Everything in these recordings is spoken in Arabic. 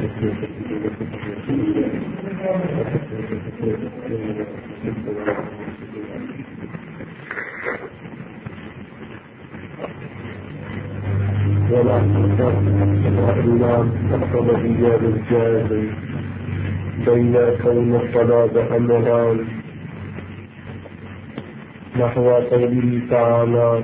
ولا تفرق إلا الطلبية بالجازم بين كون الطلب أمران نحو قوله تعالى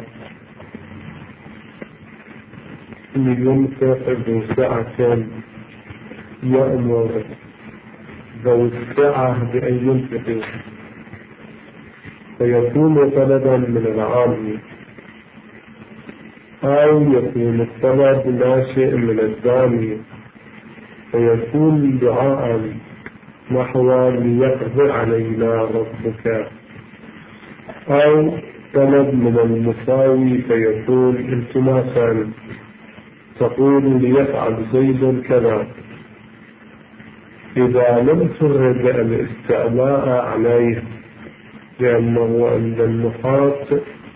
ينفق ذو سعة يأمر ذو السعة بأن ينفق فيكون طلبا من العام أو يكون الطلب ناشئ من الداني فيكون دعاء نحو ليقدر علينا ربك، أو طلب من المساوي فيكون التماسا تقول ليفعل زيد كذا إذا لم ترد الاستعلاء عليه، لأنه عند النحاة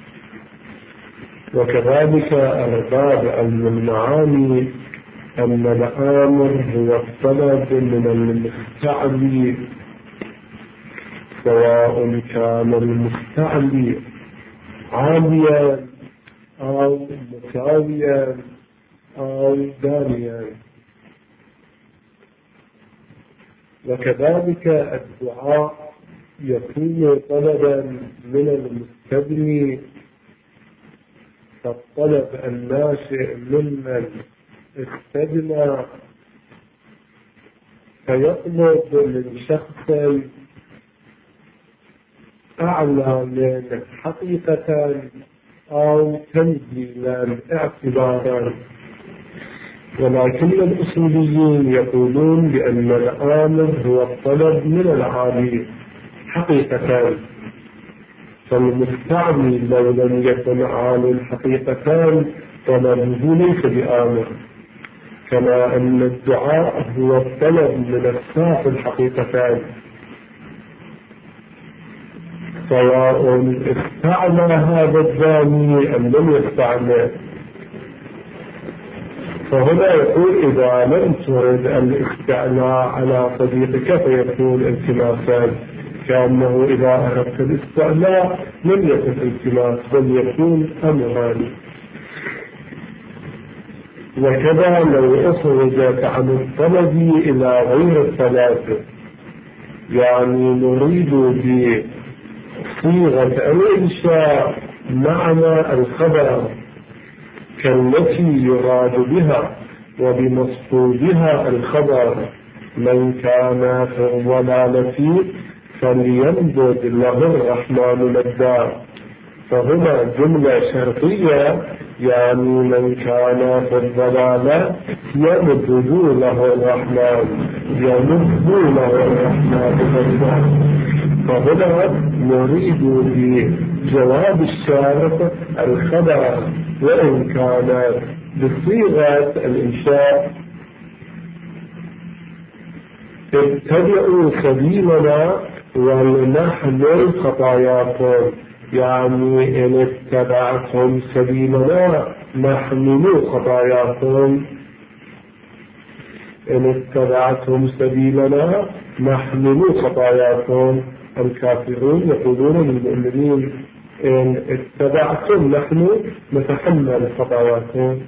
وكذلك أرباب المعاني أن الآمر هو الطلب من المستعلي، سواء كان المستعلي عاليا أو مساويا أو دانيا. وكذلك الدعاء يكون طلبا من المستبني فالطلب الناشئ ممن استبنى فيطلب من شخص أعلى من حقيقة أو تنزيلا اعتبارا. ولكن الأصوليين يقولون بأن الآمر هو الطلب من العالي حقيقة، فالمستعمل لو لم يكن عالي حقيقة طلبه ليس بآمر، كما أن الدعاء هو الطلب من السافل حقيقتان، سواء استعمل هذا الداني أم لم يستعمل. فهنا يقول إذا لم ترد الاستعلاء على صديقك فيكون التماسا، كأنه إذا أردت الاستعلاء لم يكن التماس بل يكون أمران. وكذا لو أخرجت عن الطلب إلى غير الطلب، يعني نريد بصيغة الإنشاء معنى الخبر كالتي يراد بها وبمصفوفها الخبر من كان في الضلالة فليمدد له الرحمن مدا، فهنا جملة شرطية يعني من كان في الضلالة يمدد له الرحمن مدا. فهنا نريد بجواب الشارط الخبر وإن كان بصيغة الإنشاء اتبعوا سبيلنا ولنحمل خطاياكم، يعني إن اتبعتم سبيلنا نحمل خطاياكم، إن اتبعتم سبيلنا نحمل خطاياكم. الكافرون يقولون للمؤمنين إن اتبعتم نحن نتحمل خطاياكم.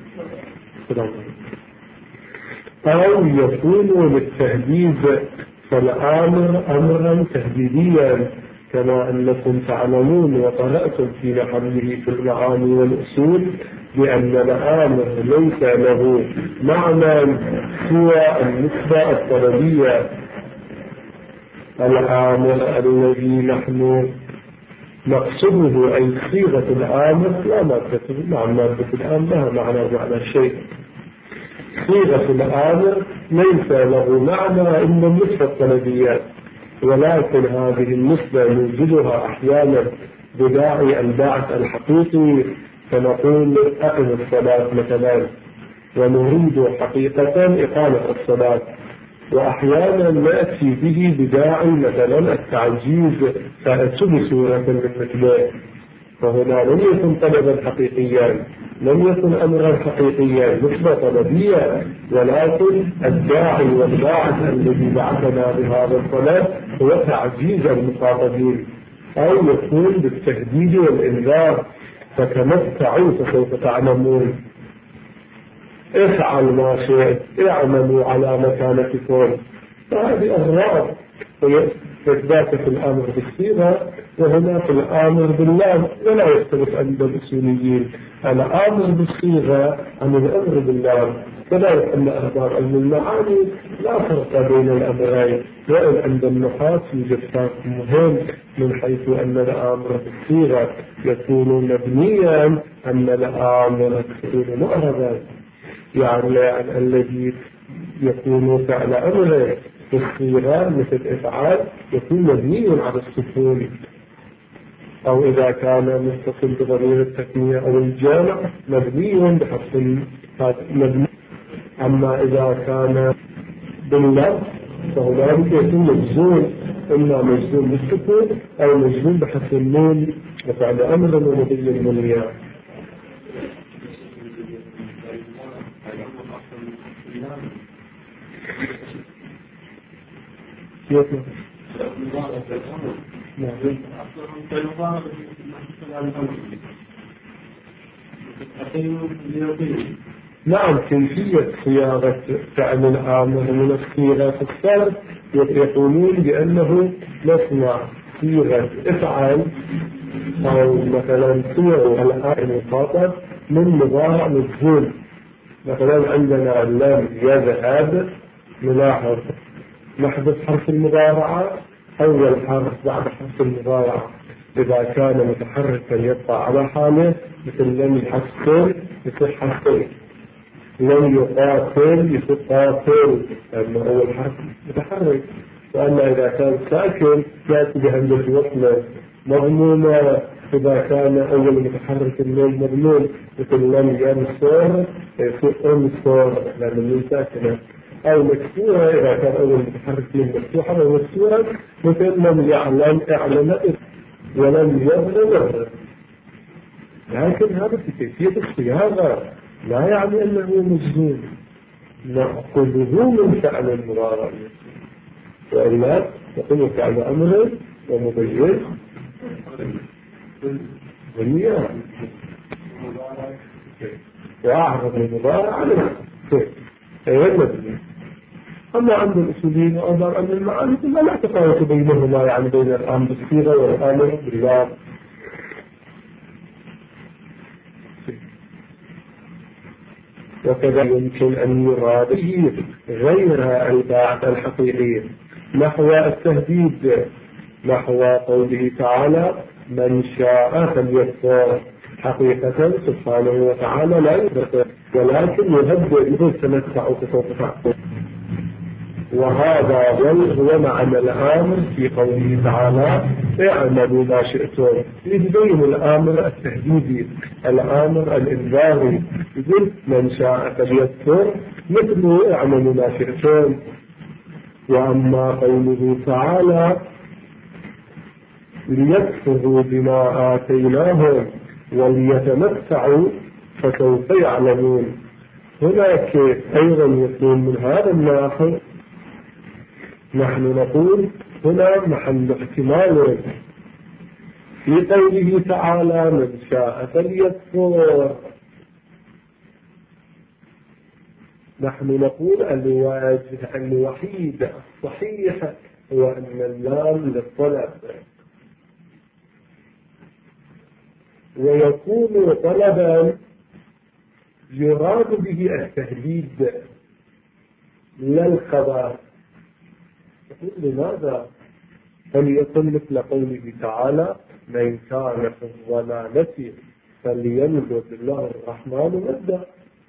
أو يكون للتهديد، فالآمر أمرا تهديديا كما أنكم تعلمون وقرأتم في محله في المعاني والأصول بأن الآمر ليس له معنى سوى النسبة الطلبية. الآمر الذي نحن نقصده أي صيغة الآمر لا مادة، نعم مادة الآمر لها معنى شيء، صيغة الآمر ليس له معنى إلا النسبة الطلبية، ولكن هذه النسبة نوجدها أحيانا بداعي البعث الحقيقي، فنقول أقم الصلاة مثلا ونريد حقيقة إقامة الصلاة، وأحيانا نأتي به بداعي مثلا التعجيز فأتوا بسورة من مثله، فهنا لم يكن طلبا حقيقيا، لم يكن أمرا حقيقيا نسبة طلبية، ولكن الداعي والباعث الذي بعثنا بهذا الطلب هو تعجيز المخاطبين، أو يكون بالتهديد والإنذار. فتمتعوا فسوف تعلمون، افعل ما شئت، اعملوا على مكانتكم. فهذه أغراض إثبات في الأمر بالصيغة، وهنا في الأمر بالله. ولا يختلف عند الأصوليين الأمر بالصيغة عن الأمر بالله، كذلك أن أخبار علم المعاني لا فرق بين الأمرين. وإن عند النحاة يوجد فرق مهم من حيث أن الأمر بالصيغة يكون مبنيا، أن الأمر يكون معربا، يعني الذي يكون فعل أمره في الصيغة مثل إفعال يكون مبني على السكون، أو إذا كان متصل بضمير التثنية أو الجمع مبني بحذف مبني. أما إذا كان باللفظ فهنالك يكون مجزوم، إما مجزوم بالسكون أو مجزوم بحذف النون وفعل أمر ومضي المنية. نعم، كيفية صياغة فعل الآمر من الصيغة في الصرف يقولون بأنه نصنع صيغة افعل، أو مثلا صيغ الآن المخاطب من مضارع مجزوم. مثلا عندنا لم يذهب، نلاحظ نحذف حرف المضارعة أول حرف بعد حرف المضارعة، إذا كان متحركا يبقى على حاله، مثل لم يحصل يصير حصل، لم يقاتل يصير قاتل لأنه أول حرف متحرك. وأما إذا كان ساكن يأتي بهمزة وصل مضمومة، إذا كان أول متحرك النون مضموم مثل لم ينصر يصير انصر لأن النون ساكنة، أو مكسورة إذا كان أول متحرك من مفتوحة أو مكسورة مثل لم يعلم اعلم ولم يظلم. لكن هذا في كيفية الصياغة لا يعني أنه مجزوم، نأخذه من فعل المضارع، وإلا يكون فعل أمر ومبين والنية وأعرض المضارع على غير مبين. أما عند الأصوليين وأظهر أن المعاني لا تفاوت بينهما، يعني بين الأمر بالصيغة والأمر بالله. وكذا يمكن أن يراد به غير الباعث الحقيقي، نحو التهديد، نحو قوله تعالى من شاء فليكفر. حقيقة سبحانه وتعالى لا يكفر، ولكن يهدئ إذا تمتعوا فسوف تعقل. وهذا هو معنى الآمر في قوله تعالى اعملوا ما شئتم، يبين الآمر التهديدي، الآمر الإنذاري، يقول من شاء فليكفر مثل اعملوا ما شئتم. وأما قوله تعالى ليكفروا بما آتيناهم وليتمتعوا فسوف يعلمون، هناك أيضا يكون من هذا الناحية. نحن نقول هنا محل احتمال في قوله تعالى من شاء فليكفر، نحن نقول الوحيد الصحيح هو أن اللام للطلب، ويكون طلبا يراد به التهديد لا الخبر. لماذا؟ فليكن مثل قوله تعالى من كان في الضلالة فليمدد الله الرحمن مدا.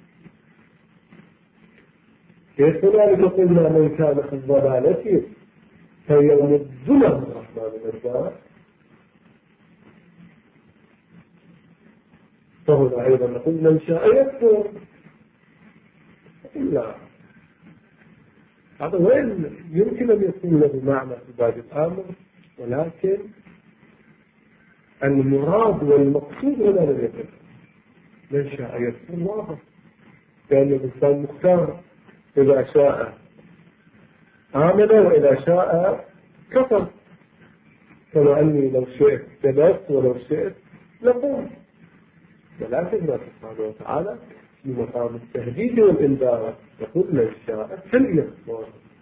كيف ذلك قلنا من كان في الضلالة فيمد له الرحمن مدا؟ فهنا أيضا نقول من شاء يكفر. لا، هذا وين يمكن أن يكون له معنى في باب الأمر، ولكن المراد والمقصود هنا لم يكن. من شاء يكون واضح، لأن الإنسان مختار، إذا شاء آمن وإذا شاء كفر. كما أني لو شئت جلست ولو شئت لقوم، ولكن الله سبحانه وتعالى في مقام التهديد والإنذار يقول من شاء فليكفر.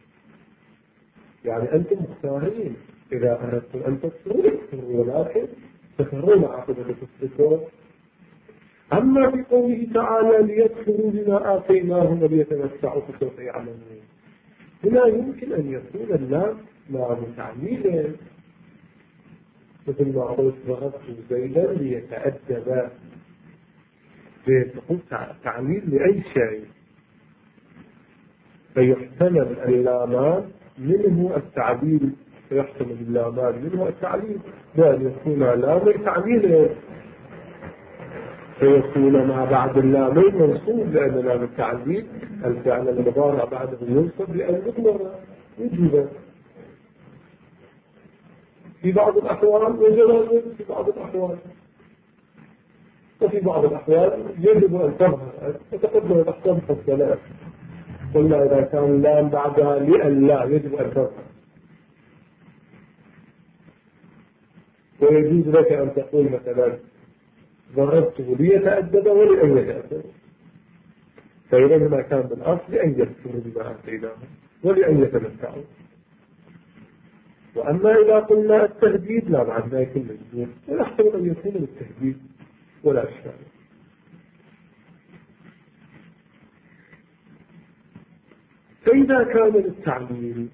يعني أنتم مختارين، إذا أردتم أن تكفروا اكفروا، ولكن تكفرون عقبة كفركم. أما في قوله تعالى ليكفروا بما آتيناهم وليتمتعوا فسوف يعلمون، هنا يمكن أن يكون اللام لام تعليل، مثل ما قلت ضربت زيدا ليتأدب، تقول تعليل لأي شيء، فيحتمل اللامان منه التعليل، فيحتمل اللامان منه التعليل، بأن يكون لام تعليل، فيكون ما بعد اللامين منصوب، لأن لام التعليل الفعل المضارع بعده ينصب لأن يضمر وجوبا في بعض الأحوال وجوازا في بعض الأحوال، وفي بعض الأحوال يجب أن تظهر. وتقدم الأحكام الثلاث، قلنا إذا كان اللام بعدها لأن لا يجب أن تظهر، ويجوز لك أن تقول مثلا ضربته ليتأدب ولأن يتأدب، فإذا ما كان بالأصل لأن يذكروا بما آتيناه ولأن يتمتعوا. وأما إذا قلنا التهديد لا، بعد ذلك المجبور، ويحتمل أن يكون للتهديد ولا أشكال. فإذا كان للتعليل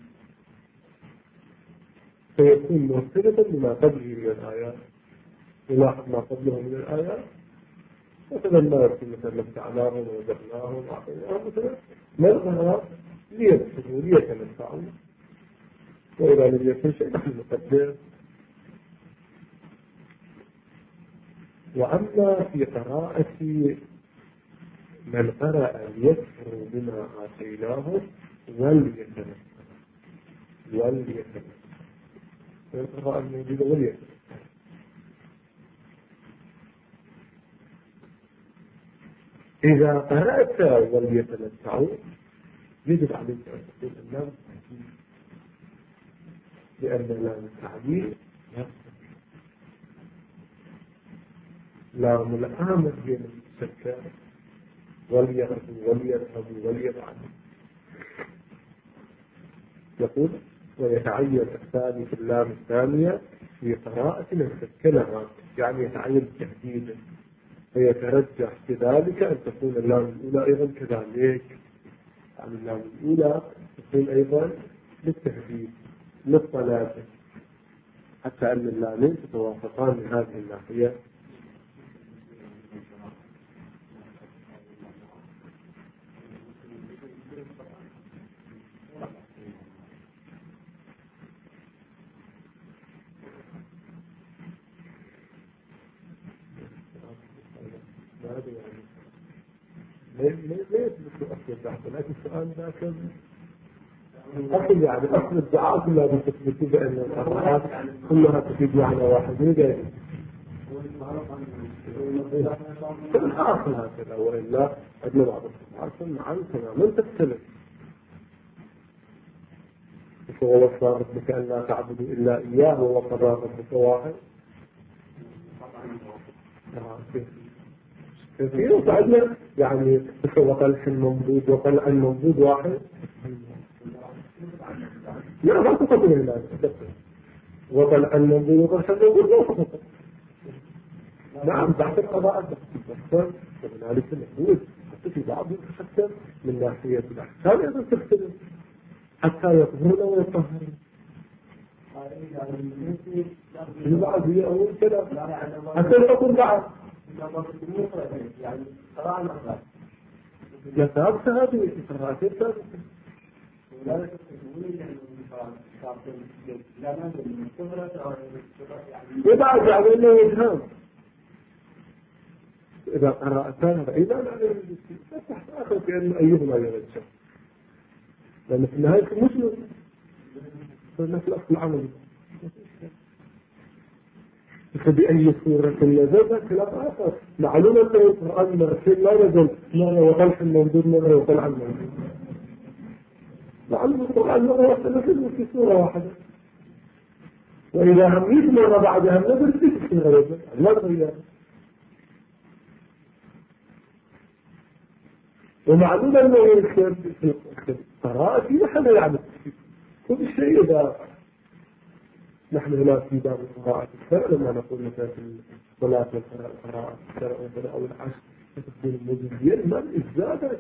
فيكون مرتبطا بما قبله من الآيات. نلاحظ ما قبله من الآيات، مثلا ما يكون مثلا متعناهم ووجدناهم وعطيناهم، مثلا نظهر ليدخلوا ليتمتعوا، وإذا لم يكن شيء نحن نقدر. وأما في قراءة من قرأ ليكفروا بما آتيناه وليتمتعوا، القراءة الموجودة وليتمتعوا، إذا قرأت وليتمتعوا يجب عليك أن تقول اللام التعليل، لأن لام التعليل لام الآمر هي المتسكر، وليغفوا وليذهبوا وليفعلوا. يقول ويتعين الثاني في اللام الثانية في قراءة المسكنة، يعني يتعين تهديدا، فيترجح في ذلك أن تكون اللام الأولى أيضا كذلك، يعني اللام الأولى تكون أيضا للتهديد للطلاب، حتى أن اللامين تتوافقان من هذه الناحية. لا يثبت أصل الدعاء، لكن السؤال ذاك أصل، يعني أصل الدعاء كلها بتثبت بأن القراءات كلها تفيد معنى واحد من غيره. الحاصل هكذا، وإلا عندنا بعض الحاصل معا تماما تختلف. فهو صارت بك أن لا تعبدوا إلا إياه وقضى ربك واحد. كثير وقعدنا يعني وطلح المنبوذ وطلع المنبوذ واحد. لا ما تقدم الله، وطلع المنبوذ وطلح المنبوذ لا تقدم. نعم بعد القضاء تختلف، وهنالك المحدود حتى في بعضهم تختلف من ناحية الأحكام أيضا تختلف حتى يطهرون ويطهرون. في بعض هي أول كلام حتى يطهر بعض. لا ثابتة هذه القراءات ثابتة. وبعد يعني أنه يفهم إذا قرأتها فإذا لا يرجع تحت آخر كأن أيهما يرجع، لأن في النهاية مسلم فالناس الأصل العمل. فبأي صورة نزل كلام آخر. معلومة أن القرآن مرتين لا نزل مرة وطلع الموجود مرة وطلع الموجود. معلومة القرآن مرة واحدة نزل في سورة واحدة، وإذا هم 100 مرة بعدها نزل في سورة نزل لا تغير. ومعلومة أنه يكتب في القراءة في محل يعني كل شيء. إذا نحن هنا في باب القراءة الشرع لما نقول مثلا في الصلاة والقراءة الشرع أو العشر تكون المزيد ما الإجزاء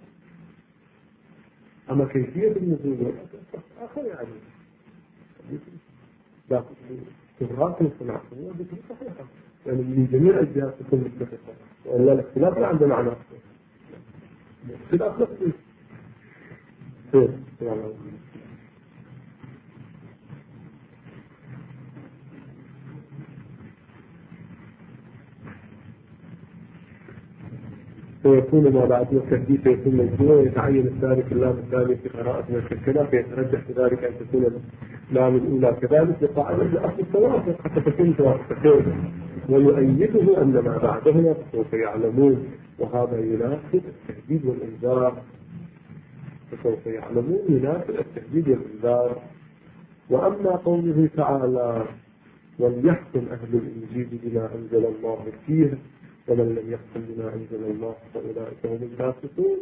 أما كيفية النزول آخر يعني لكن تبغاك الصناعة بتكون صحيحة يعني من جميع الجهات تكون متفقة، وإلا الاختلاف لا عنده معنى اختلاف نفسي. فيكون ما بعد التحديث يكون مجموع ويتعين الثالث اللام الثاني في قراءة المشكلة، فيترجح بذلك أن تكون اللام الأولى كذلك لقاعدة لأصل التوافق حتى تكون توافقين، ويؤيده أن ما بعدهما سوف يعلمون، وهذا يناسب التهديد والإنذار. فسوف يعلمون يناسب التهديد والإنذار. وأما قوله تعالى وليحكم أهل الإنجيل بما أنزل الله فيه ومن لم يحكم بما أنزل الله فأولئك هم الفاسقون،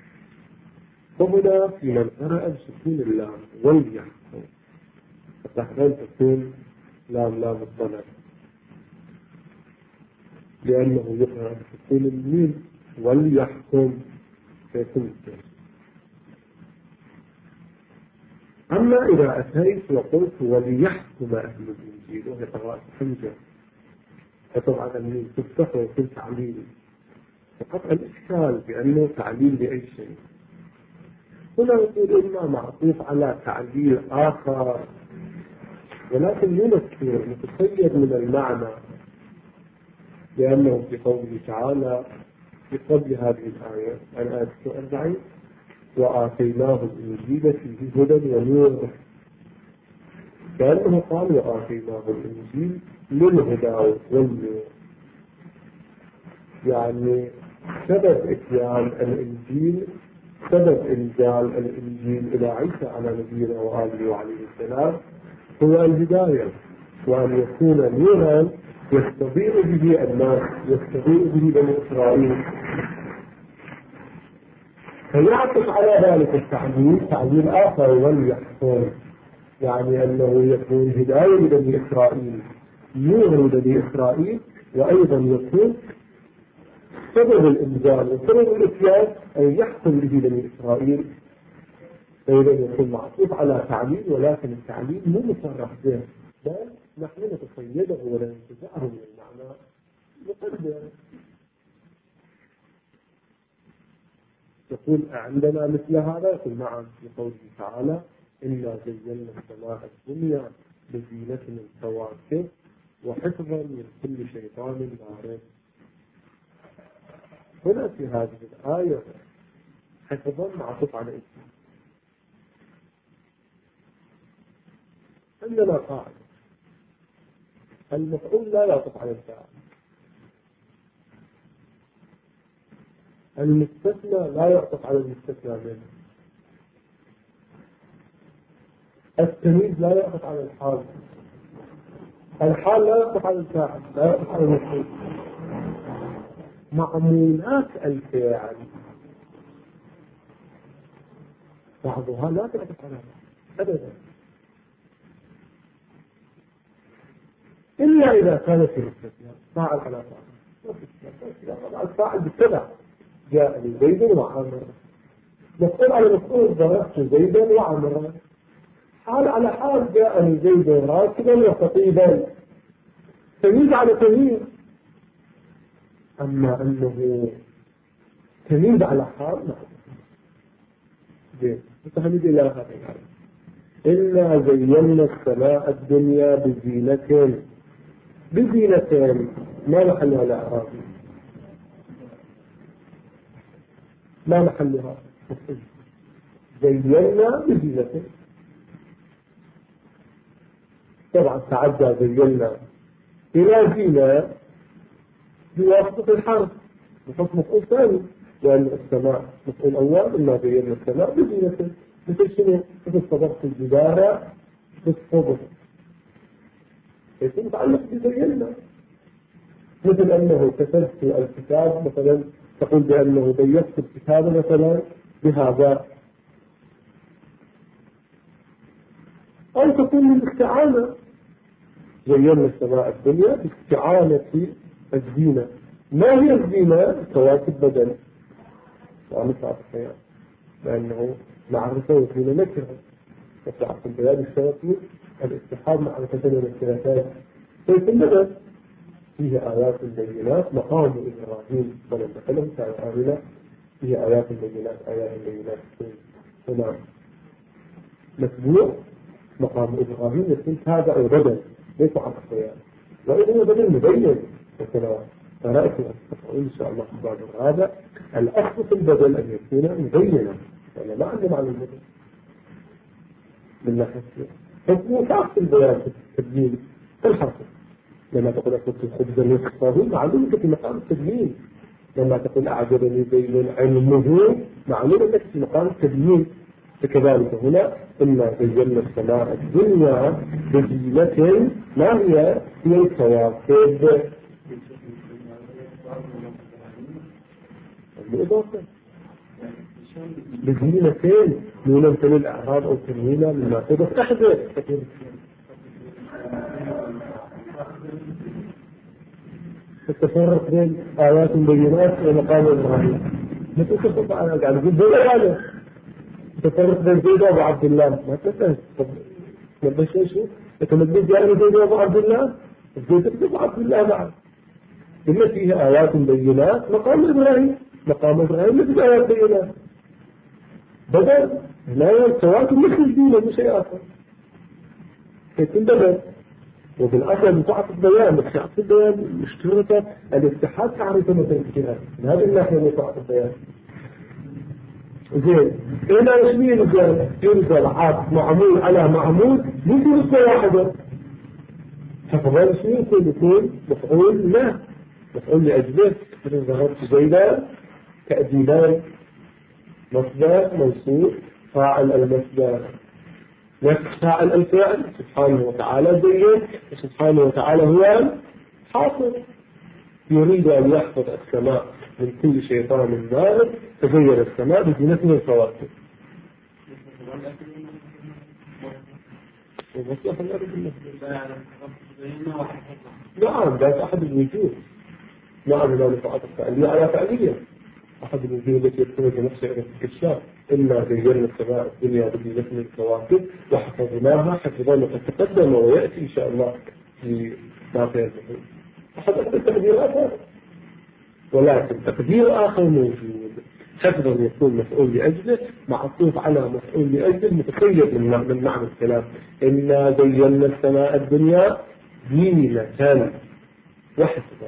فهنا في من قرأ بسكون اللام وليحكم فتحتاج تكون لام الطلب، لأنه يقرأ بسكون الميم وليحكم فيكون التهديد. أما إذا أتيت وقلت وليحكم أهل الإنجيل وهي قراءة حمزة، فطبعا الميم تفتح ويكون تعليل، فقط الإشكال بأنه تعليل لأي شيء. هنا نقول إما معطوف على تعليل آخر ولكن مو مذكور متقيد من المعنى، لأنه في قوله تعالى في قبل هذه الآية الآية 40 وآتيناه الإنجيل فيه هدى ونور، كأنه قال وآتيناه الإنجيل للهدى والنور، يعني سبب إتيان الإنجيل سبب إنزال الإنجيل إلى عيسى على نبينا وآله وعليه السلام هو الهداية، وأن يكون نورا يستضيء به الناس يستضيء به بني إسرائيل. فيعطف على ذلك التعليل تعليل آخر وليحكم، يعني أنه يكون هداية لبني إسرائيل نور لبني إسرائيل، وأيضا يكون سبب الإنزال وسبب الإتيان أن يحكم به بني إسرائيل. فإذا يكون معطوف على تعليل، ولكن التعليل مو مصرح به، بل نحن نتخيله ولا ننتزعه من المعنى نقدر. يقول عندنا مثل هذا، يقول نعم في قوله تعالى إنا زينا السماء الدنيا بزينة الكواكب وحفظا من كل شيطان مارد. هنا في هذه الآية حفظا معطوف على اسم. عندنا قاعدة المفعول لا يعطف على الفاعل، المستثنى لا يعطف على المستثنى منه، التمييز لا يعطف على الحال، الحال لا يعطف على الفاعل، لا يعطف على المفعول. معمولات الفاعل بعضها لا تعطف على أبدا، إلا إذا كانت الاستثناء فاعل على فاعل، الفاعل بالتبع جاء زيد وعمر، مفعول على مفعول ضربت زيدا وعمرا، حال على حال جاء زيد راكبا وخطيبا، تمييز على تمييز. أما أنه تمييز على حال زين فهمت إلى هذا الحال. إنا زينا السماء الدنيا بزينة ما محلها الأعراب، ما محلها زينا بزينة. طبعا تعدى زينا إلى زينة بواسطة الحرف بحكم مفعول ثاني، لأن السماء مفعول أول إما زينا السماء بزينة، مثل شنو؟ مثل صبغت الجدار بالصبغ، يكون متعلق بزينا. مثل أنه كتبت الكتاب مثلا، تقول بأنه ضيقت الكتاب مثلا بهذا، أو تكون من الاستعانة، زينا السماء الدنيا باستعانة الزينة. ما هي الزينة؟ كواكب بدن ومسعى الحياة، لأنه معرفة وزينة نكرة، وسعة البيان الشرطي الاتحاد معرفة ونكرتان. كيف البدن فيه آيات بينات، مقام إبراهيم ولم تكلم كان آمنة، فيه آيات بينات، آيات بينات هنا متبوع. مقام إبراهيم يكون تابع وبدل ليس عن الخيال، وإذا هو بدل مبين مثلا. فرأيت إن شاء الله بعد هذا الأصل في البدل أن يكون مبينا، لأن ما عنده معنى البدل من ناحية حكمه كعكس البيان في التبيين في الحرف. لما تقول أكلت الخبز نصفه معلومة في مقام التبيين، لما تقول أعجبني زيد علمه معلومة في مقام التبيين. فكذلك هنا إنا زينا السماء الدنيا بزينة ما هي الكواكب بالإضافة بزينتين نونا من الأعراب أو تنوينا مما تدف أحدث. التفرق بين آيات بينات ومقام إبراهيم مثل تفرق على قاعد يقول هذا التفرق بين زيد وأبو عبد الله ما تفهم. طب ما شو تمدد يعني زيد وأبو عبد الله، زيد وأبو عبد الله معه إن فيه آيات بينات. مقام إبراهيم مثل آيات بينات بدل لا الكواكب مثل الدين مش شيء آخر، يكون بدل. وبالأصل بتاعة البيان بتاعة البيان مشتركة الاتحاد تعرفه مثل الاتحاد من هذه الناحية بتاعة البيان. زين هنا يشمين ينزل عاد معمول على معمول ممكن نسبة واحدة، فقبل يشمين يكون مفعول لا مفعول لأجله. مثل ظهرت زيدا تأديبان مصدر منصوب فاعل المصدر فاعل الفعل سبحانه وتعالى زين، وسبحانه وتعالى هو حاصل يريد أن يحفظ السماء من كل شيطان مارد فزين السماء بزينة من الكواكب. نعم ذات أحد الوجوه. نعم لا نفعات الفعلية على فعلية أحد الوجوه التي يكون بنفسه إلى الكشاف. إنا زينا السماء الدنيا بزينة من الكواكب وحفظناها حفظا وقد تقدم ويأتي إن شاء الله في باقي الفصول. أحد التقدير آخر، ولكن تقدير آخر موجود. حفظا يكون مفعول لأجله معطوف على مفعول لأجله متخيل من معنى الكلام. إنا زينا السماء الدنيا زينة وحفظا،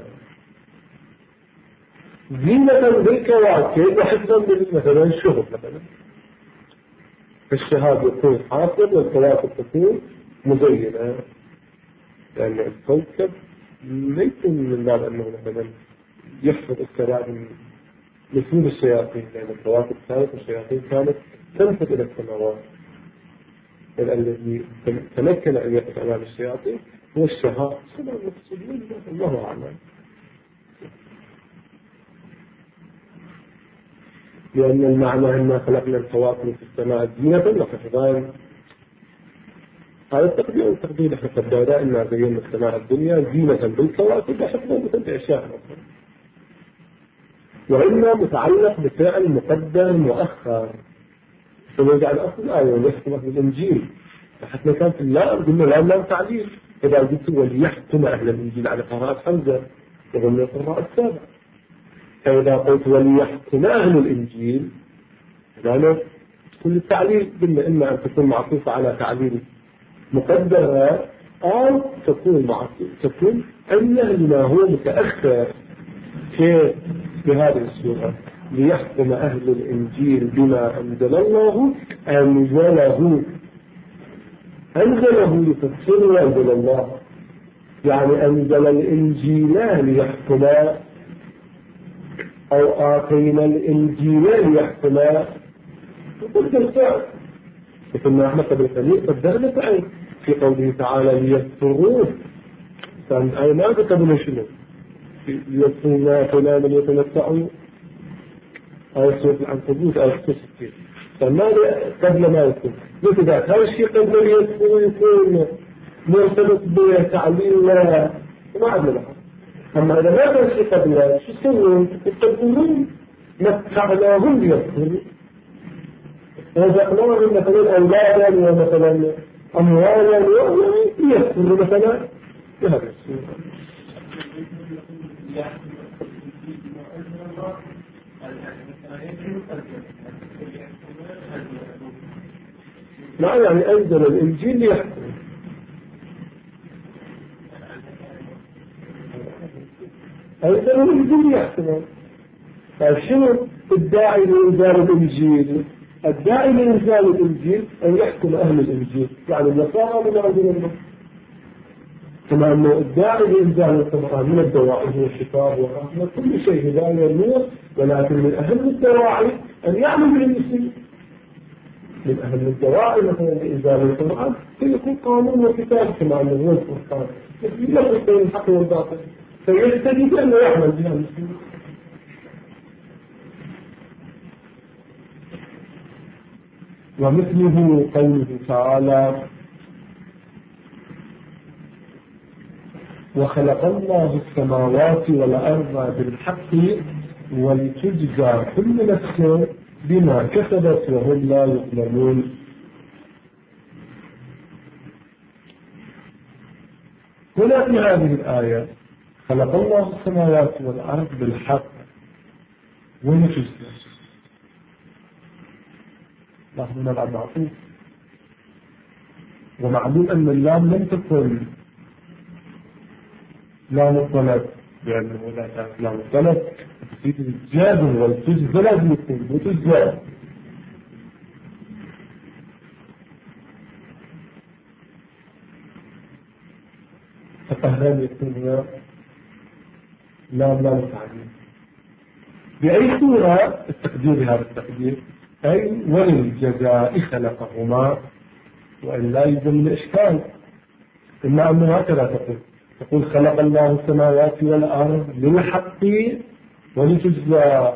زينة بالكواكب وحفظا مثلا الشهب مثلا. الشهاب يكون حاصل والكواكب تكون مزينة، لأن الكوكب ليس من باب أنه مثلا يحفظ السماء من نفوذ الشياطين، لأن الكواكب كانت والشياطين كانت تنفذ إلى السماوات. الذي تمكن أن يقف أمام الشياطين هو الشهاب. سمع المقصودين الله أعلم، لأن المعنى أننا خلقنا الكواكب في السماء زينة وحفظان. هذا التقدير والتقدير نحن قدرنا أننا زينا السماء الدنيا زينة بالكواكب وحفظا بأشياء أخرى. وإما متعلق بفعل مقدم مؤخر، فنرجع لأصل الآية وليحكم أهل الإنجيل. فحتى كان في اللام قلنا لام تعليل. إذا قلت وليحكم أهل الإنجيل على قراءة حمزة وهم القراءة السابع، فإذا قلت وليحكم أهل الإنجيل هنا كل التعليل قلنا إما أن تكون معطوفة على تعليل مقدرة أو تكون أنه لما هو متأخر في هذه السورة. ليحكم أهل الإنجيل بما أنزل الله أنزله لتفسير وأنزل الله يعني أنزل الإنجيل ليحكما أو آتينا الإنجيل ليحكما وقلت الفعل مثل ما احنا قبل قليل قدرنا فعل في قوله تعالى ليذكروه كان أي ما قبل شنو ليذكروا فلان يتمتعوا أو سورة العنكبوت أو 66 فماذا قبل ما يكون مثل ذلك هذا الشيء قبل يكون مرتبط بتعليم ما عندنا. أما إذا ما كان شيء قبل شو يسوون؟ يقدمون متعناهم ليذكروا ورزقناهم مثلا أولادا ومثلا أموالا ليذكروا مثلا بهذا الصورة. لا يعني أنزل الإنجيل ليحكم أنزل الإنجيل ليحكم. فشنو الداعي لإنزال الإنجيل؟ الداعي لإنزال الإنجيل أن يحكم أهل الإنجيل يعني النصارى من أهل الله كما أنه الداعي لإنزال القرآن من الدواعي هو الشفاء والرحمة كل شيء هداية النور ولكن من أهم الدواعي أن يعمل بالمسلمين من أهم الدواعي مثلا لإنزال القرآن فيكون قانون وكتاب كما أنه هو القرآن يفرق بين الحق والباطل فيجتهد أنه يعمل بها المسلمين. ومثله قوله تعالى وخلق الله السماوات والأرض بالحق ولتجزى كل نفس بما كسبت وهم لا يظلمون. هنا في هذه الآية خلق الله السماوات والأرض بالحق ولتجزى لاحظون العطوف ومعلوم أن اللام لم تكن لام الطلب لأنه لا كانت لام الطلب تفيد الجاد والتجزى لازم يكون وتجزى فقهران يكون هنا لام تعليم بأي صورة التقدير هذا التقدير أي وللجزاء خلقهما وإن لا يلزم الإشكال إما أنه هكذا تقول خلق الله السماوات والأرض للحق ولتجزى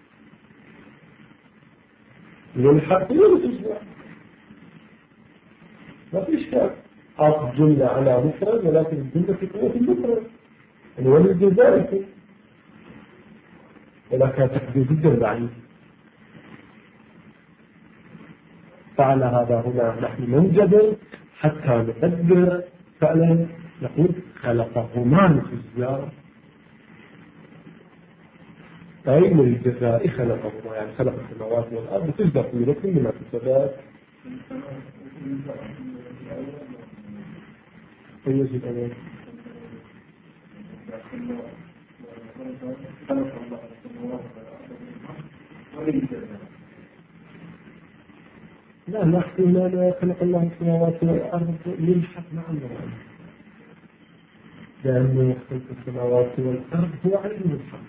للحق ولتجزى ما في إشكال عطف جملة على مفرد ولكن الجملة في قوة المفرد يعني وللجزاء ولكن تقدير جدا بعيد. فعلى هذا هنا نحن ننجبر حتى نقدر فعلا نقول خلقهما لتجزى أي للجزاء خلقهما يعني خلق السماوات والأرض تجزى كل كل ما كسبت فيجب أن لا نحن لا خلق الله السماوات والأرض للحق مع الله لأنه خلق السماوات والأرض هو علم الحق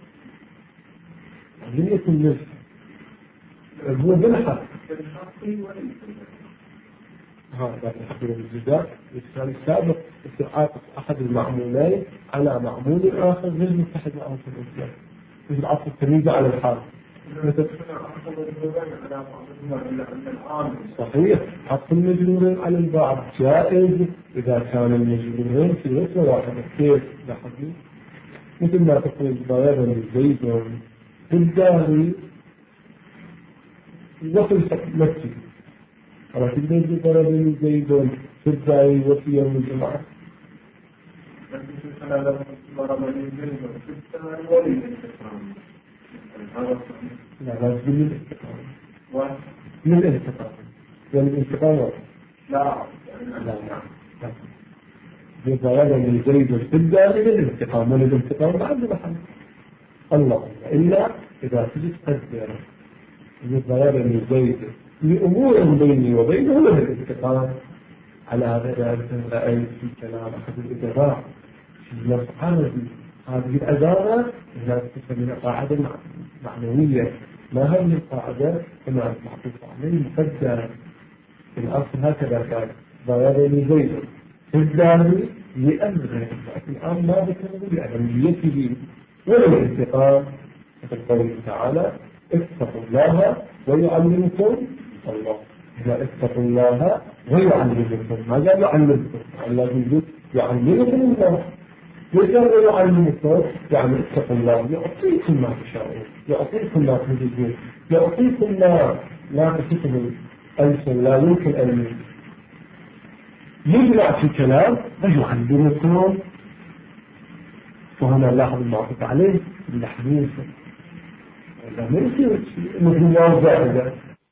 لم يكن للحق هو بالحق هذا الحق بالجزاء الإنسان السابق عاطف أحد المعمولين على معمول آخر غير متحد معه في الإسلام مثل عطف التمييز على الحال صحيح عطف المجرورين على البعض جائز إذا كان المجرورين في وجه واحد كيف لاحظوا مثل ما تقول ضربا زيد في الدار وفي المسجد أما تقدر ضربا زيد في الدار وفي يوم الجمعة لا لازم من الانتقام من الانتقام يعني الانتقام لا بضرب من زيد في الدار من الانتقام من الانتقام بعد محل الله إلا إذا تجد قدر بضرب من زيد لأمور بيني وبينه من الانتقام على هذا رأيت في كلام أحد الأدباء في نص عربي هذه العبارة لا تسمى قاعدة معنوية. ما هذه القاعدة؟ كما معطوف عليه مقدر في الأصل هكذا كان ضربني زيد في الدار لأمره، لكن الآن ما ذكره لأهميته ولا الانتقام. مثل قوله تعالى اتقوا الله ويعلمكم الله. إذا اتقوا الله ويعلمكم، ماذا يعلمكم؟ الله يقول يعلمكم الله. وإذا يعلمكم يعني اتقوا الله يعطيكم ما تشاءون، يعطيكم ما تريدون، يعطيكم ما لا تحسبون أنتم لا يمكن أن يجمع في كلام ويعلمكم. فهنا لاحظ المعطوف عليه الحديث لا ما يصير مثل ما زائدة.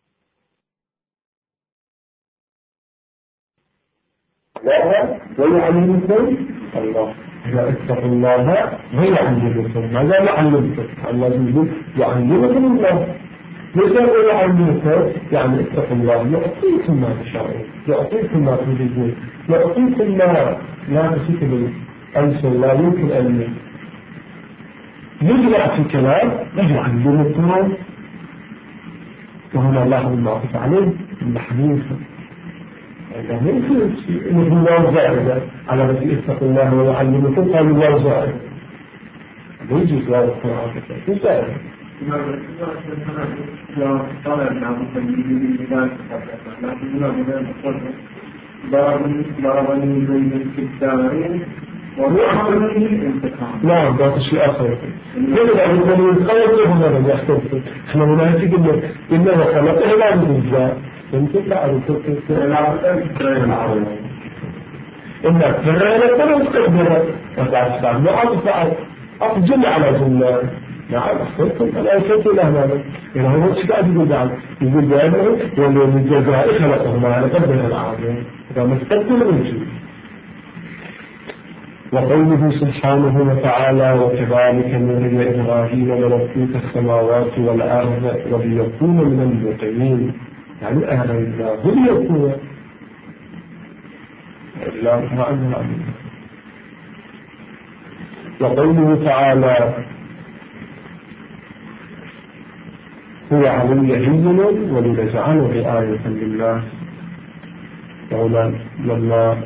ويعلمكم الله. إذا اتقوا الله ويعلمكم، ماذا يعلمكم؟ الله يقول يعلمكم الله. وإذا يعلمكم يعني اتقوا الله يعطيكم ما تشاءون، يعطيكم ما تريدون، يعطيكم ما لا تحسبون أنتم لا يمكن أن يجمع في كلام ويعلمكم. وهنا لاحظ المعطوف عليه الحديث يعني يمكن مثل الله زائدة على بس اتقوا الله ويعلمكم قال الله زائدة لا يجوز هذا القرآن كذا زائدة. ضربني زيد في الدارين نعم ده شيء آخر. هذا الذي يتخيل هذا اللي يحتفل. إحنا مناسب إنه خلقه لا يجزاء. يمكن تعرف كيف إن الكرة لا تقدر وتعرف ما أصبحت أفضل على جملة. نعم أخذتم أنا أخذت له هذا. إنه هو شيء قاعد يقول بعد يقول بأنه واليوم الجزاء خلقه ما يقدر العالم. إذا ما تقدر من شيء. وقوله سبحانه وتعالى وكذلك نري إبراهيم ملكوت السماوات والأرض وليكون من الموقنين. يعني أهلنا هم يكون الله عنه. وقوله تعالى هو علي هين ولنجعله آية لله. لما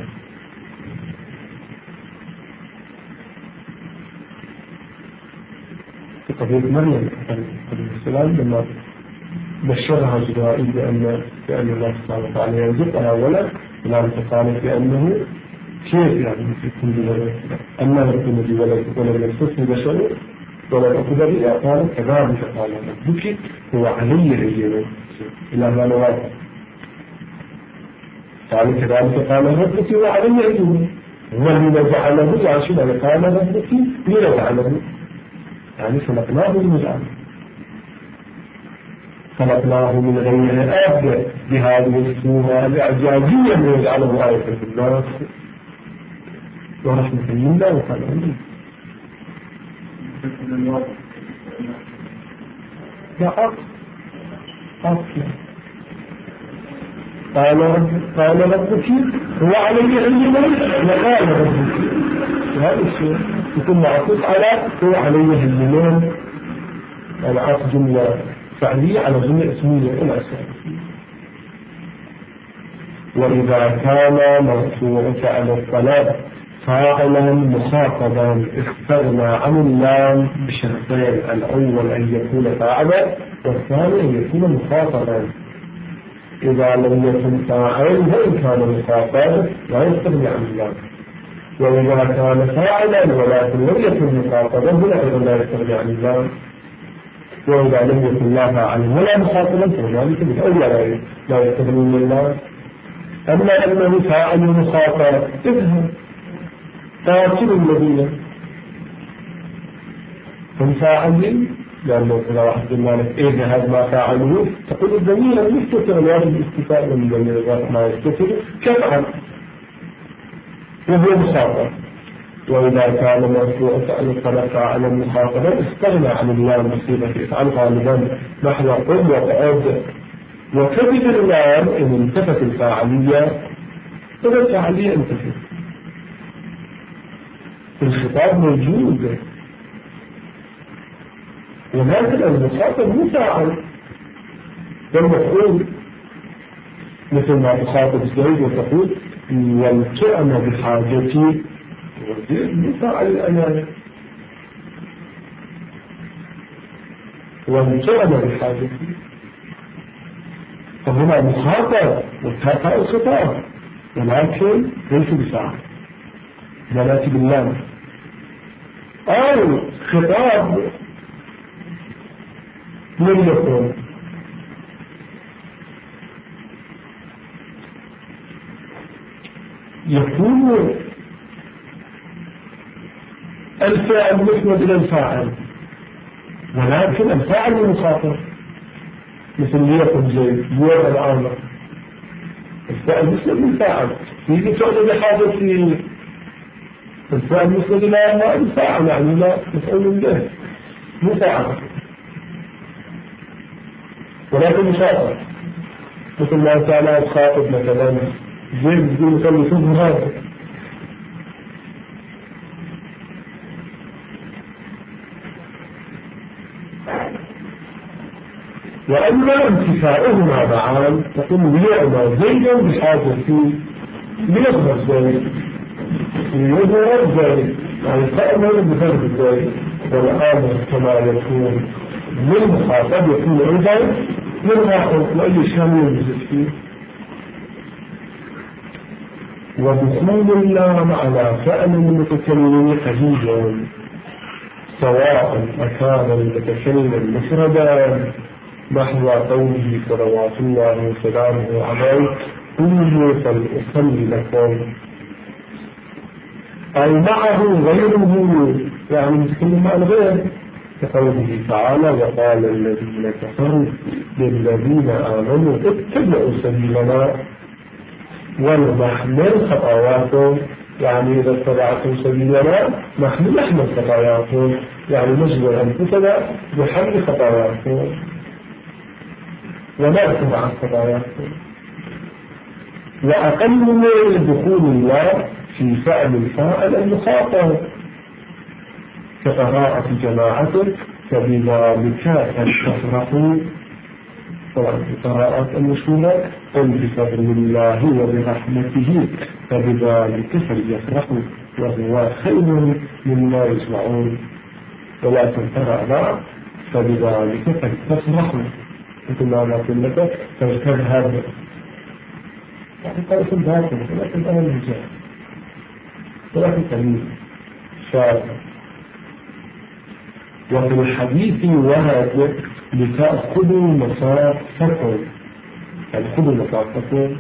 في قضية مريم عليه السلام لما بشرها جبرائيل بأن الله سبحانه وتعالى يرزقها ولد، ولذلك قالت بأنه كيف يعني يكون بولد؟ أما يكون بولد ولم يمسسه بشر ولم أكن بها؟ قال كذلك قال ربك هو علي هين إلى ما نواظر. قال كذلك قال ربك هو علي هين والذي جعله عشان قال ربك من جعله يعني خلقناه من الأرض، خلقناه من غير أب بهذه الصورة الإعجازية من يجعله آية في الناس ورحمة منا وخلقنا. لا أصلا قال ربك هو علي علم وقال ربك هذا الشيء يكون معطوف على هو علي علم على عطف جملة فعلية على جملة اسمية إلى أساسية. وإذا كان مرفوع فعل الطلب فاعلا مخاطبا استغنى عن اللام بشرطين: الأول أن يكون فاعلا، والثاني أن يكون مخاطبا. إذا لم يكن فاعل وإن كان مخاطبا لا يستغني عن اللام، وإذا كان فاعلا ولكن لم يكن مخاطبا هنا أيضا لا يستغني عن اللام. وإذا لم يكن لا فاعل ولا مخاطبا فذلك بالأول لا يستغني من اللام. أما أنه فاعل مخاطب اذهب قاتل الذين هم فاعلين، لأنه إذا واحد قلنا لك اذهب ما فاعلوه تقول الضمير المستتر الواجب الاستفاء من الضمير ما يستتر كفعل وهو مخاطب. وإذا كان مرفوع فعل فاعل مخاطبا استغنى عن اللام بصيغة افعل غالبا نحو قم وقعد. وكذب اللام إن انتفت الفاعلية فليس علي أن تفهم. الخطاب موجود، ولكن المخاطب مساعد والمفعول، مثل ما تخاطب زيد وتقول والتئم بحاجتي، مساعد الأمانة والتئم بحاجتي، فهنا مخاطب وتحقق الخطاب ولكن ليس بساعد ولكن بالله، أو خطاب من يكون يكون الفاعل مسند إلى الفاعل، ولكن الفاعل المخاطب، مثل ليكن زيد يوم الآمر، الفاعل مسند للفاعل، يجي تؤدي بحاجة في الفاعل مسند إلى الفاعل، يعني لا مفعول به مساعد ولكن مخاطب، مثل ما تعالى تخاطب مثلا زيد يقول خلي شوف هذا، وأما انتفاؤهما معا تقول ليعمى زيدا بحاجة ليظهر زيد ليظهر زيد، يعني تأمل بفرد زيد، والآمر كما يكون للمخاطب يكون أيضا للمخاطب وأي شامل يجب فيه. ودخول اللام على فعل المتكلم قليل، سواء أكان المتكلم مفردا نحو قوله صلوات الله وسلامه عليه قولوا فلأصلي لكم، أو معه غيره يعني متكلم مع الغير، كقوله تعالى وقال الذين كفروا للذين آمنوا اتبعوا سبيلنا ونحمل خطاياكم، يعني إذا اتبعتم سبيلنا نحمل خطاياكم، يعني نجبر أنفسنا بحمل خطاياكم ونأتي عن خطاياكم. وأقل من دخول الله في فعل الفاعل المخاطب كقراءة جماعته فبذلك فلتفرحوا، طبعا القراءات المشهورة قل بفضل الله وبرحمته فبذلك فليفرحوا وهو خير مما يسمعون، ولكن قرأنا فبذلك فلتفرحوا مثل ما نقول لك فلتذهب، يعني قال في الباطل ولكن أنا الهجاء ولكن قليل شاذ. وفي الحديث وهذا لتأخذوا مصافكم، تأخذوا مصافكم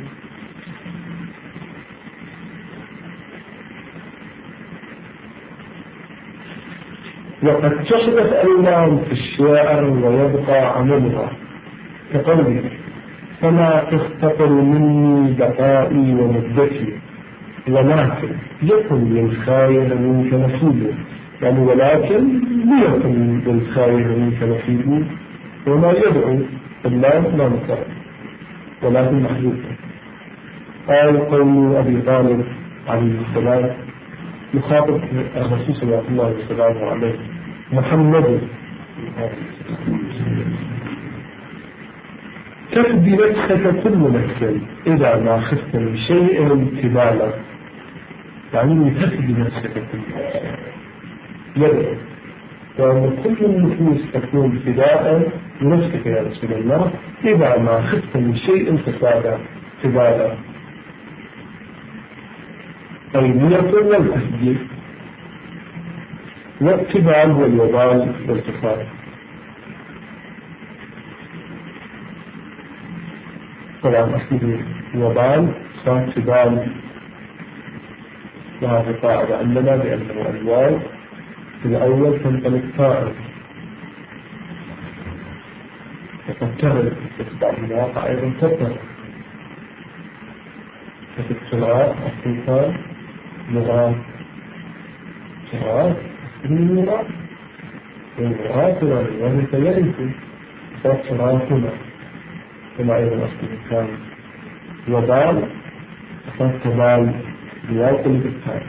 وقد تحدث اللام في الشعر ويبقى عملها، كقوله فلا تختطر مني بقائي ومدتي ولكن يكن للخير منك نصيب، يعني ولكن ليكن للخير منك نصيب، وما يدعو اللام لا مكان ولكن محذوف. قال قول أبي طالب عليه السلام يخاطب الرسول صلى الله عليه وسلم محمد تفدي نفسك كل نفس إذا ما خفت من شيء امتبالا، يعني تفدي نفسك كل نفس يدعو، وأن كل النفوس تكون فداء لنفسك يا رسول الله إذا ما خفت من شيء فداء أي نية والتفدي، والاتبال والوبال والكفاية. طبعا أصله وبال صار اتبال، وهذا قاعدة عندنا بأنه الواو في الأول تنطلق فاعل، وقد تغلب في بعض المواقع أيضا تظهر، ففي القراءة السلطان لغات قراءات من اللغات واللغات وهي يرث صوت قراءتنا كما أيضا أصل كان وبال فالتبال يواصل بالتالي.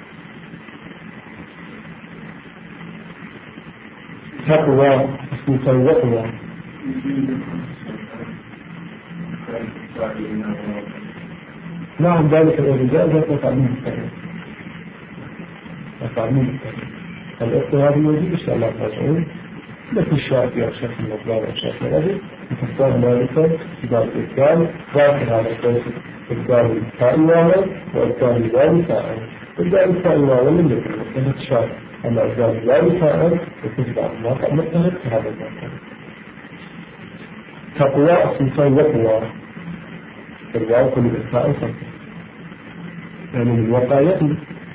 تقوى اسم تقوى نعم ذلك الرجال ذات تعليم التقوى تعليم التقوى الاضطهاد الوجود إن شاء الله تراجعون لكن الشافعي أو شيخ النظام أو شيخ الرجل تختار مالكا كتاب الإسلام ذاكر هذا الشيخ إبدال الفائوة وإبدال ذلك فائل إبدال الفائوة لم يكن مجتهد شافعي أما إبدال ذلك فائل وتتبع الواقع مجتهد هذا الواقع. تقوى سلطان وقوى الواقع كل الإسلام صدق يعني الواقع يقل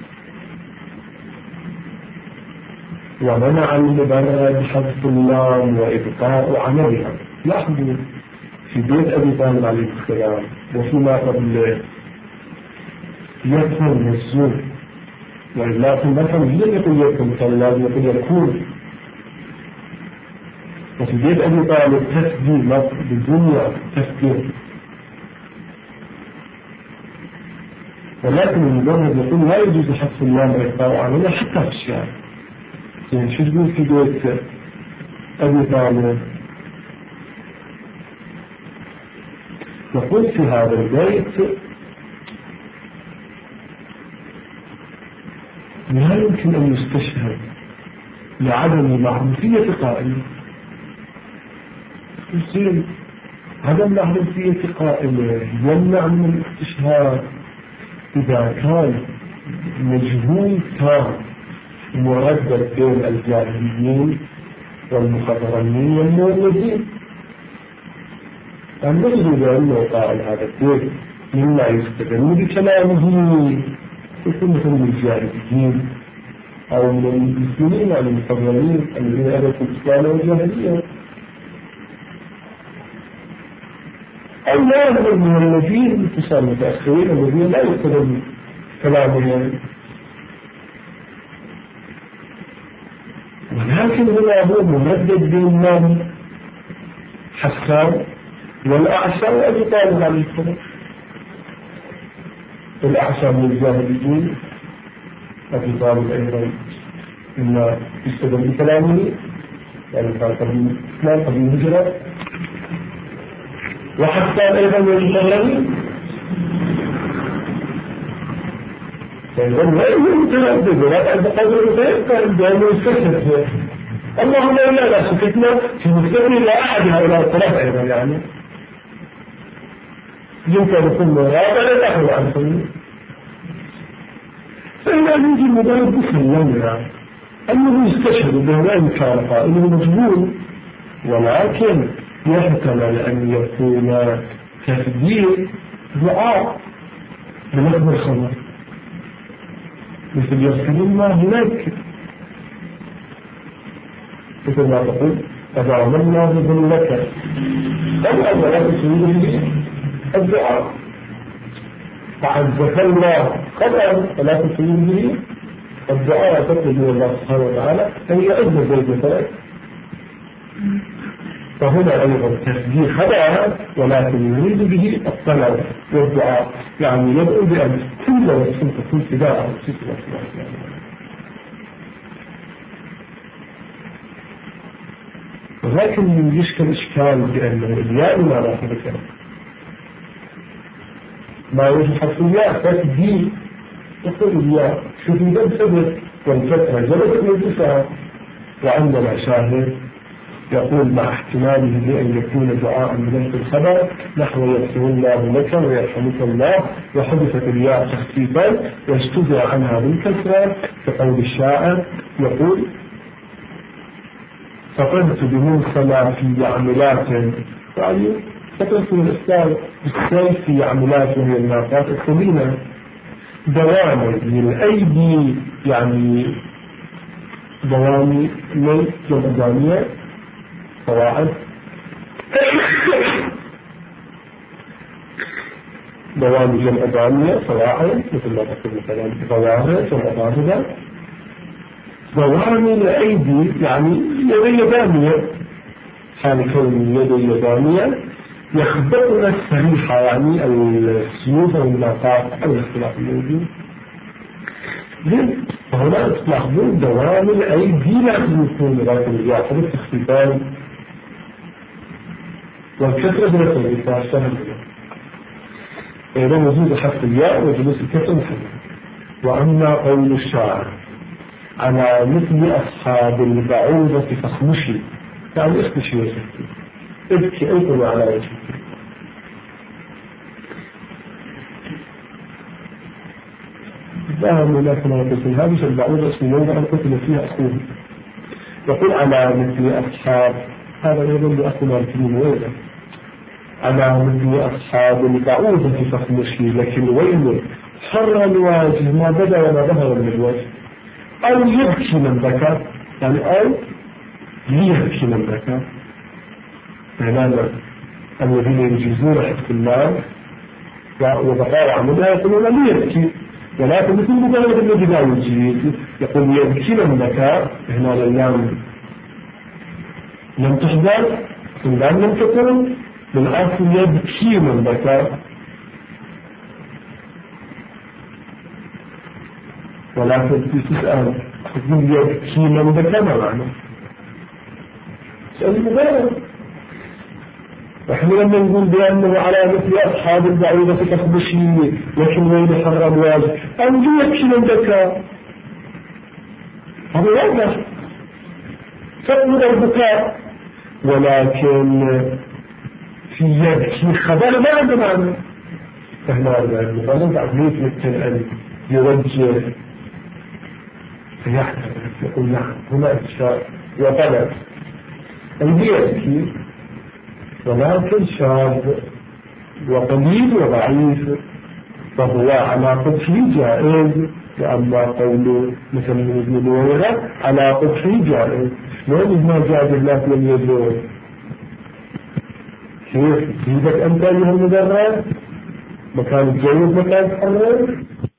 ومنع المبرد حذف اللام وإبقاء عملها. لاحظوا في بيت أبي طالب عليه السلام وفيما قبل يكون الزور وإلا في المثل لم يقل يكون كالله يقول يكون. وفي بيت أبي طالب تسجيل بالدنيا تسجيل ولكن المبرد يقول لا يجوز حذف اللام وإبقاء عملها حتى في الشعر. يعني شو تقول في بيت أبي طالب؟ يقول في هذا البيت لا يمكن أن يستشهد لعدم معروفية قائله. يصير عدم معروفية قائله يمنع من الاستشهاد إذا كان مجهول تام مردد بين الجاهليين والمخضرمين والمولدين. أن نجد بأنه قائل هذا البيت مما يستدل بكلامه يكون مثل من الجاهليين أو من المسلمين أو المخضرمين الذين أدركوا الإسلام والجاهلية أو لا من المولدين الاتصال المتأخرين الذين لا يستدل كلامهم. ولكن هنا هو ممدد بين حسان والأعشى وأبي طالب عليه السلام. الأعشى من الجاهليين أبي طالب أيضا إما يستدل بكلامه يعني كان قبل الإسلام قبل الهجرة وحسان أيضا من المغربين فإذن لا يمتردد ولا عند قدر فإن دائما يستشهد اللهم إلا لا سكتنا في مستقبل لا أحد هؤلاء الثلاثة أيضا يعني يمكن أن يكون مرابع لا تأخذ عنه فإن يجي المدرب بسلمنا أنه يستشهد بهذا إمكان قائله مجهول ولكن يحتمل أن يكون تسجيل دعاء بلفظ الخبر مثل يرسل الله لك مثل ما تقول أدعم الله ذلك طبعا ولا تسجيل الدعاء فعزك الله طبعا ولا تسجيل به الدعاء تطلب من الله سبحانه وتعالى فهي أجل زي مثلا فهنا أيضا تسجيل خدعها ولكن يريد به الطلب والدعاء يعني يدعو بأن كل وسيلة تكون فداء وسيلة ولكن يشكل إشكال بأنه الياء ما لا تذكر ما يجب حرف الياء تسجيل يقول الياء شوف يجب سبب والفترة جبت الانتفاع وعندنا شاهد يقول مع احتماله بأن يكون دعاء من الخبر نحو يغفر الله لك ويرحمك الله وحدثت الياء تخفيفا واستدعى عنها بالكسرة كقول الشاعر يقول فقمت بمنصلة في عملات يعني فقمت من الإسلام بالسيف في عملات وهي الناقات الثمينة دوام للأيدي يعني دوام من جمعانية صواعد دوام جمع دامية صواعد مثل ما تقول مثلا ظواهر جمع ظاهرة دوام الأيدي يعني يدي دامية حال كون يدي دامية يخبرنا الصريحة يعني السيوف والملاقات أو الاختلاف الموجود. فهنا تلاحظون دوام الأيدي لازم يكون لكن يعتبر التخفيفان والكسرة بلا تغيير سهل. إذا وجود حرف الياء وجلوس الكسر محمد. وأما قول الشاعر على مثل أصحاب البعوضة فاخمشي يعني اخمشي وسكتي ابكي أيضا على وجهك. فهم لكن يقول هذه البعوضة اسم موضع قتل فيها أخوه. يقول على مثل أصحاب هذا يظل أخو مالكين ويلا على مثل أصحاب البعوضة فاخمشي لكن ويله حر الواجه ما بدا وما ظهر من الوجه أو يبكي من بكى يعني أو ليبكي من بكى يعني الذين يجيزون حفظ المال وبقاء عملها يقولون ليبكي ولكن مثل مجرد الذي لا يجيز يقول يبكي من بكى هنا اللام لم تحضر اللام لم تكن بالأصل يبكي من بكى ولكن في تسأل تقول يبكي من بكى ما معنى سؤال مبارك. نحن لما نقول بأنه على مثل أصحاب البعوضة تخبشي لكن وين حر الواجه أو يبكي من بكى هذا واضح فقد البكاء ولكن في يبكي خبر ما عنده معنى. فهنا المبالغ بعد يتمكن أن يوجه فيحتمل يقول نعم هنا إشاء وطلب أن يبكي ولكن شاذ وقليل وضعيف فهو على قبحه جائز. وأما قوله مثل ابن نويرة على قبحه جائز شلون ما جاز الله في اليدون كيف جيبك أنت أيها المدرس مكان الجيد مكان تحرر